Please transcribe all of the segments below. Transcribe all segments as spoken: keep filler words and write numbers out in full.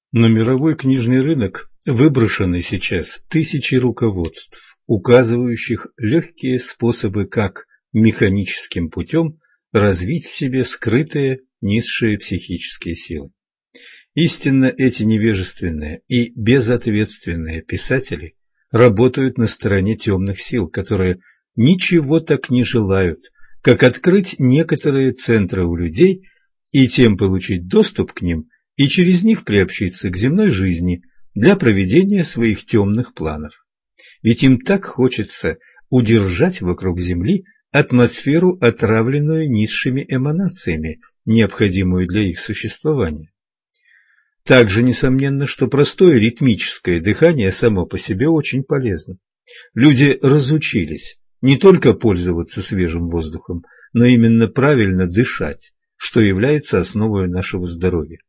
На мировой книжный рынок выброшены сейчас тысячи руководств, указывающих легкие способы, как механическим путем развить в себе скрытые низшие психические силы. Истинно эти невежественные и безответственные писатели работают на стороне темных сил, которые ничего так не желают, как открыть некоторые центры у людей и тем получить доступ к ним и через них приобщиться к земной жизни для проведения своих темных планов. Ведь им так хочется удержать вокруг Земли атмосферу, отравленную низшими эманациями, необходимую для их существования. Также несомненно, что простое ритмическое дыхание само по себе очень полезно. Люди разучились не только пользоваться свежим воздухом, но именно правильно дышать, что является основой нашего здоровья.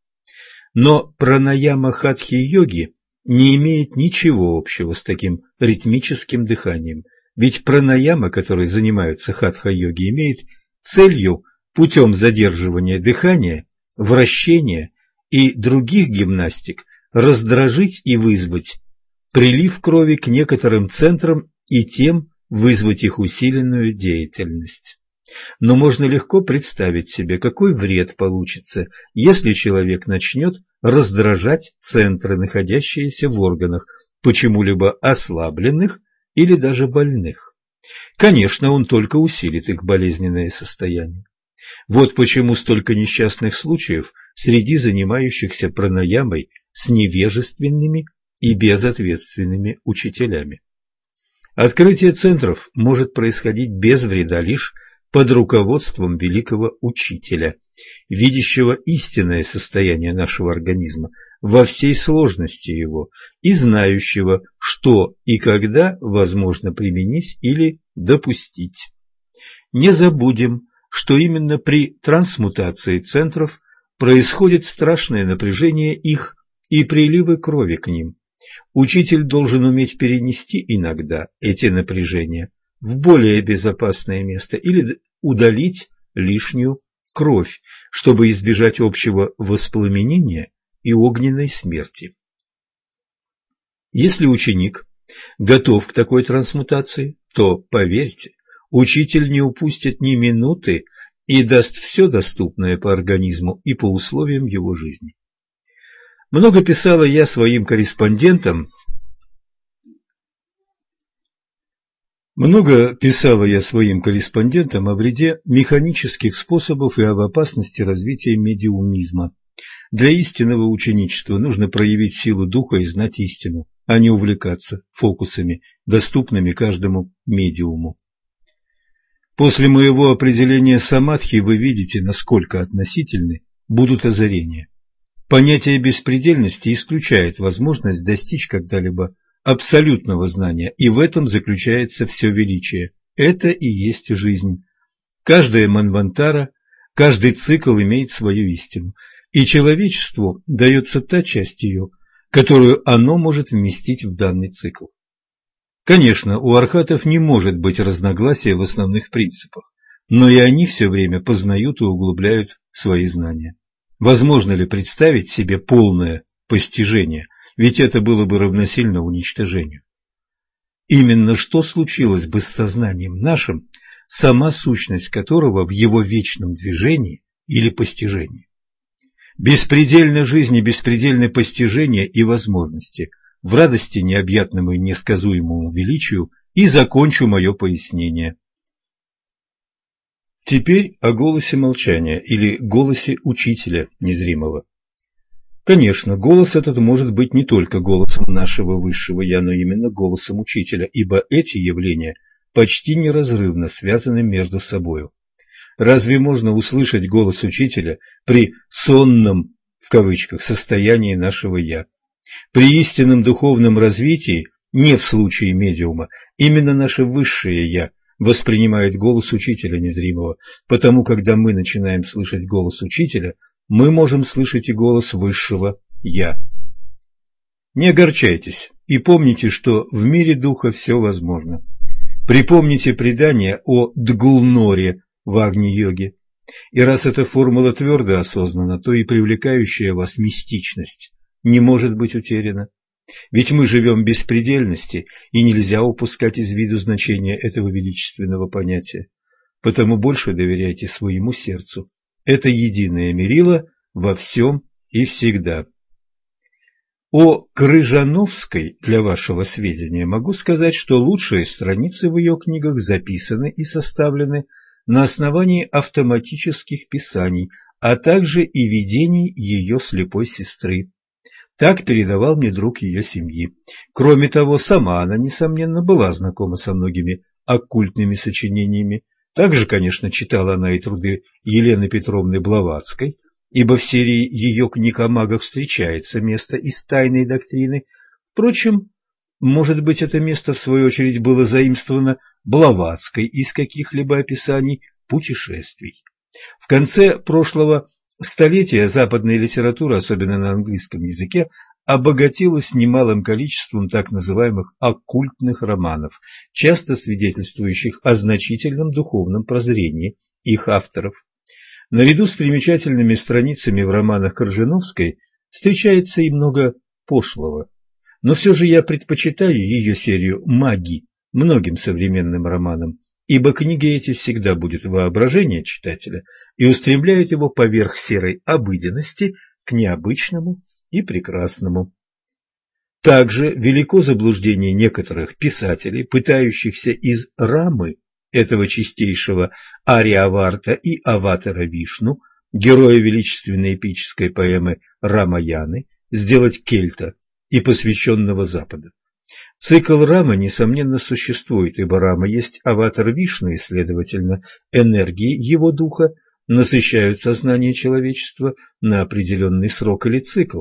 Но пранаяма хатхи-йоги не имеет ничего общего с таким ритмическим дыханием, ведь пранаяма, которой занимаются хатха-йоги, имеет целью путем задерживания дыхания, вращения и других гимнастик раздражить и вызвать прилив крови к некоторым центрам и тем вызвать их усиленную деятельность. Но можно легко представить себе, какой вред получится, если человек начнет раздражать центры, находящиеся в органах, почему-либо ослабленных или даже больных. Конечно, он только усилит их болезненное состояние. Вот почему столько несчастных случаев среди занимающихся пранаямой с невежественными и безответственными учителями. Открытие центров может происходить без вреда лишь под руководством великого учителя, видящего истинное состояние нашего организма во всей сложности его и знающего, что и когда возможно применить или допустить. Не забудем, что именно при трансмутации центров происходит страшное напряжение их и приливы крови к ним. Учитель должен уметь перенести иногда эти напряжения в более безопасное место или удалить лишнюю кровь, чтобы избежать общего воспламенения и огненной смерти. Если ученик готов к такой трансмутации, то, поверьте, учитель не упустит ни минуты и даст все доступное по организму и по условиям его жизни. Много писала я своим корреспондентам, много писала я своим корреспондентам о вреде механических способов и об опасности развития медиумизма. Для истинного ученичества нужно проявить силу духа и знать истину, а не увлекаться фокусами, доступными каждому медиуму. После моего определения самадхи вы видите, насколько относительны будут озарения. Понятие беспредельности исключает возможность достичь когда-либо абсолютного знания, и в этом заключается все величие. Это и есть жизнь. Каждая манвантара, каждый цикл имеет свою истину, и человечеству дается та часть ее, которую оно может вместить в данный цикл. Конечно, у архатов не может быть разногласия в основных принципах, но и они все время познают и углубляют свои знания. Возможно ли представить себе полное постижение, ведь это было бы равносильно уничтожению? Именно что случилось бы с сознанием нашим, сама сущность которого в его вечном движении или постижении? Беспредельна жизнь и беспредельны постижения и возможности, в радости необъятному и несказуемому величию, и закончу мое пояснение. Теперь о голосе молчания или голосе учителя незримого. Конечно, голос этот может быть не только голосом нашего высшего «я», но именно голосом учителя, ибо эти явления почти неразрывно связаны между собою. Разве можно услышать голос учителя при «сонном» в кавычках состоянии нашего «я»? При истинном духовном развитии, не в случае медиума, именно наше высшее «я» воспринимает голос учителя незримого, потому когда мы начинаем слышать голос учителя, мы можем слышать и голос высшего «я». Не огорчайтесь и помните, что в мире духа все возможно. Припомните предание о Дгулноре в Агни-йоге. И раз эта формула твердо осознана, то и привлекающая вас мистичность не может быть утеряно. Ведь мы живем в беспредельности, и нельзя упускать из виду значение этого величественного понятия. Потому больше доверяйте своему сердцу. Это единое мерило во всем и всегда. О Крыжановской, для вашего сведения, могу сказать, что лучшие страницы в ее книгах записаны и составлены на основании автоматических писаний, а также и видений ее слепой сестры. Так передавал мне друг ее семьи. Кроме того, сама она, несомненно, была знакома со многими оккультными сочинениями. Также, конечно, читала она и труды Елены Петровны Блаватской, ибо в серии ее книг о магах встречается место из тайной доктрины. Впрочем, может быть, это место, в свою очередь, было заимствовано Блаватской из каких-либо описаний путешествий. В конце прошлого столетия западная литература, особенно на английском языке, обогатилась немалым количеством так называемых оккультных романов, часто свидетельствующих о значительном духовном прозрении их авторов. Наряду с примечательными страницами в романах Крыжановской встречается и много пошлого. Но все же я предпочитаю ее серию «Маги» многим современным романам, ибо книги эти всегда будут воображение читателя и устремляют его поверх серой обыденности к необычному и прекрасному. Также велико заблуждение некоторых писателей, пытающихся из рамы этого чистейшего Ариаварта и Аватара Вишну, героя величественной эпической поэмы Рамаяны, сделать кельта и посвященного Запада. Цикл Рамы, несомненно, существует, ибо Рама есть аватар Вишну, и, следовательно, энергии его духа насыщают сознание человечества на определенный срок или цикл.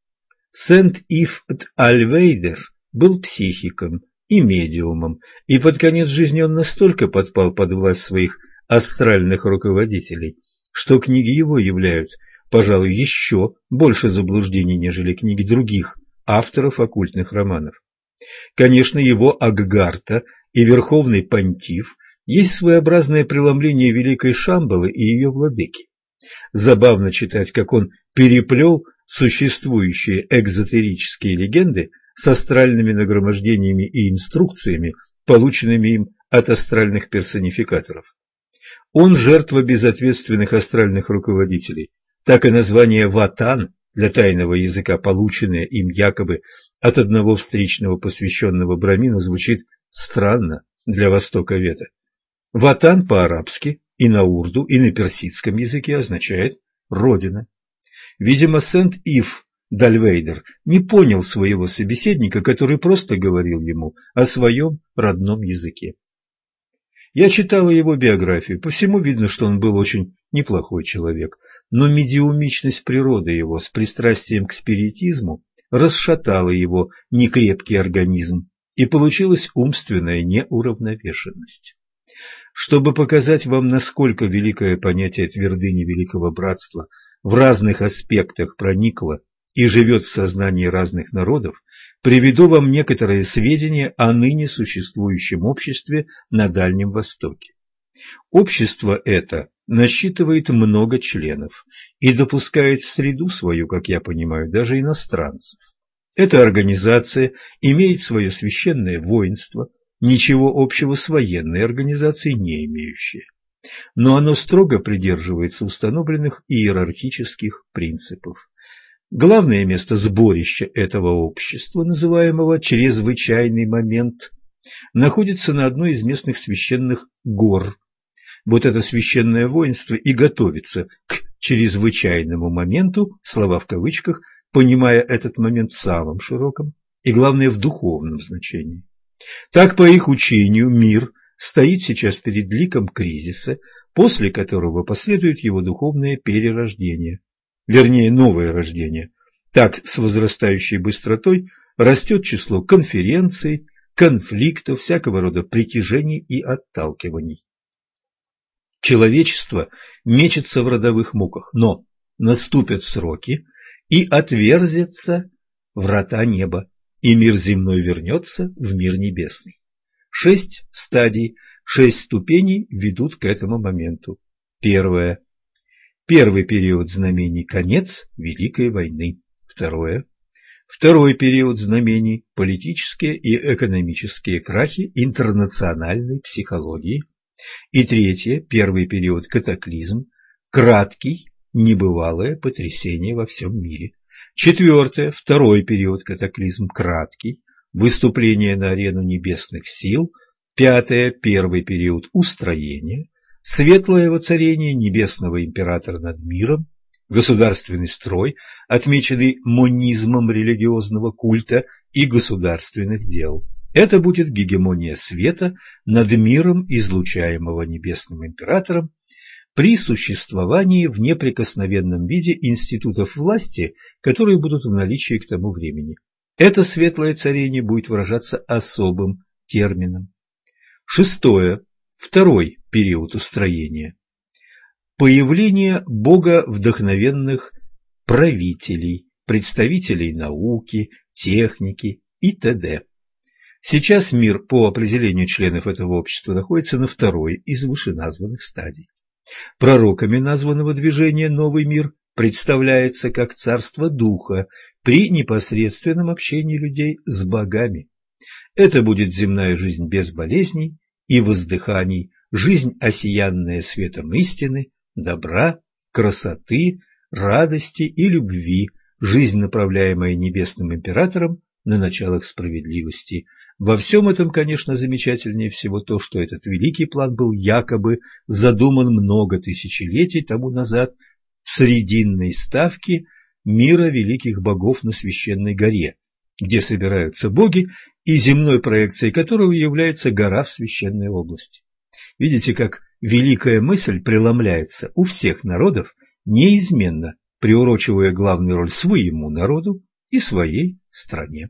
Сент-Ив Альвейдер был психиком и медиумом, и под конец жизни он настолько подпал под власть своих астральных руководителей, что книги его являют, пожалуй, еще больше заблуждений, нежели книги других авторов оккультных романов. Конечно, его Аггарта и Верховный Понтиф есть своеобразное преломление Великой Шамбалы и ее владыки. Забавно читать, как он переплел существующие экзотерические легенды с астральными нагромождениями и инструкциями, полученными им от астральных персонификаторов. Он жертва безответственных астральных руководителей. Так и название «Ватан» для тайного языка, полученное им якобы от одного встречного посвященного Брамину, звучит странно для Востока Вета. Ватан по-арабски и на урду, и на персидском языке означает «родина». Видимо, Сент-Ив Дальвейдер не понял своего собеседника, который просто говорил ему о своем родном языке. Я читала его биографию. По всему видно, что он был очень неплохой человек, но медиумичность природы его с пристрастием к спиритизму расшатала его некрепкий организм, и получилась умственная неуравновешенность. Чтобы показать вам, насколько великое понятие твердыни Великого Братства в разных аспектах проникло и живет в сознании разных народов, приведу вам некоторые сведения о ныне существующем обществе на Дальнем Востоке. Общество это насчитывает много членов и допускает в среду свою, как я понимаю, даже иностранцев. Эта организация имеет свое священное воинство, ничего общего с военной организацией не имеющее. Но оно строго придерживается установленных иерархических принципов. Главное место сборища этого общества, называемого «чрезвычайный момент», находится на одной из местных священных гор. Вот это священное воинство и готовится к чрезвычайному моменту, слова в кавычках, понимая этот момент в самом широком и, главное, в духовном значении. Так, по их учению, мир стоит сейчас перед ликом кризиса, после которого последует его духовное перерождение, вернее, новое рождение. Так, с возрастающей быстротой растет число конференций, конфликтов, всякого рода притяжений и отталкиваний. Человечество мечется в родовых муках, но наступят сроки, и отверзятся врата неба, и мир земной вернется в мир небесный. Шесть стадий, шесть ступеней ведут к этому моменту. Первое. Первый период знамений – конец Великой войны. Второе. Второй период знамений – политические и экономические крахи интернациональной психологии. И третье – первый период – катаклизм, краткий, небывалое потрясение во всем мире. Четвертое – второй период – катаклизм, краткий, выступление на арену небесных сил. Пятое – первый период – устроение, светлое воцарение небесного императора над миром, государственный строй, отмеченный монизмом религиозного культа и государственных дел. Это будет гегемония света над миром, излучаемого небесным императором, при существовании в неприкосновенном виде институтов власти, которые будут в наличии к тому времени. Это светлое царение будет выражаться особым термином. Шестое. Второй период устроения. Появление боговдохновенных правителей, представителей науки, техники и т.д. Сейчас мир по определению членов этого общества находится на второй из вышеназванных стадий. Пророками названного движения «Новый мир» представляется как царство духа при непосредственном общении людей с богами. Это будет земная жизнь без болезней и воздыханий, жизнь, осиянная светом истины, добра, красоты, радости и любви, жизнь, направляемая небесным императором на началах справедливости. Во всем этом, конечно, замечательнее всего то, что этот великий план был якобы задуман много тысячелетий тому назад в срединной ставке мира великих богов на священной горе, где собираются боги, и земной проекцией которого является гора в священной области. Видите, как великая мысль преломляется у всех народов, неизменно приурочивая главную роль своему народу и своей стране.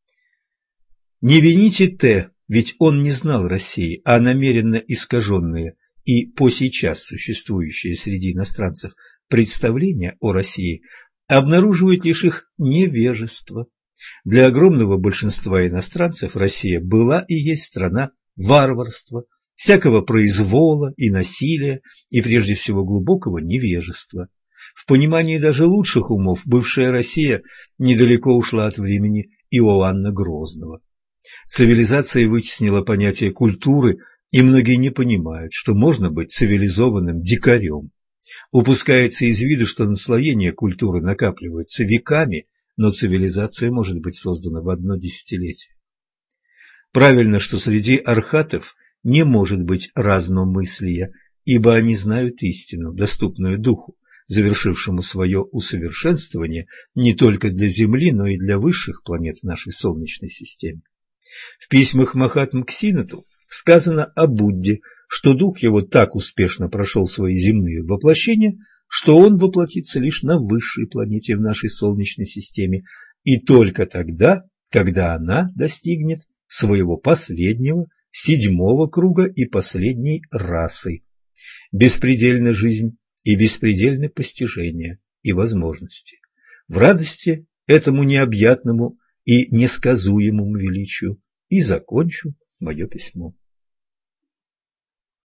Не вините Т, ведь он не знал России, а намеренно искаженные и по сейчас существующие среди иностранцев представления о России обнаруживают лишь их невежество. Для огромного большинства иностранцев Россия была и есть страна варварства, всякого произвола и насилия, и прежде всего глубокого невежества. В понимании даже лучших умов бывшая Россия недалеко ушла от времени Иоанна Грозного. Цивилизация вытеснила понятие культуры, и многие не понимают, что можно быть цивилизованным дикарем. Упускается из виду, что наслоение культуры накапливается веками, но цивилизация может быть создана в одно десятилетие. Правильно, что среди архатов не может быть разномыслия, ибо они знают истину, доступную духу, завершившему свое усовершенствование не только для Земли, но и для высших планет в нашей Солнечной системе. В письмах Махатмы к Синату сказано о Будде, что дух его так успешно прошел свои земные воплощения, что он воплотится лишь на высшей планете в нашей Солнечной системе, и только тогда, когда она достигнет своего последнего, седьмого круга и последней расы. Беспредельна жизнь и беспредельны постижения и возможности. В радости этому необъятному и несказуемому величию и закончу мое письмо.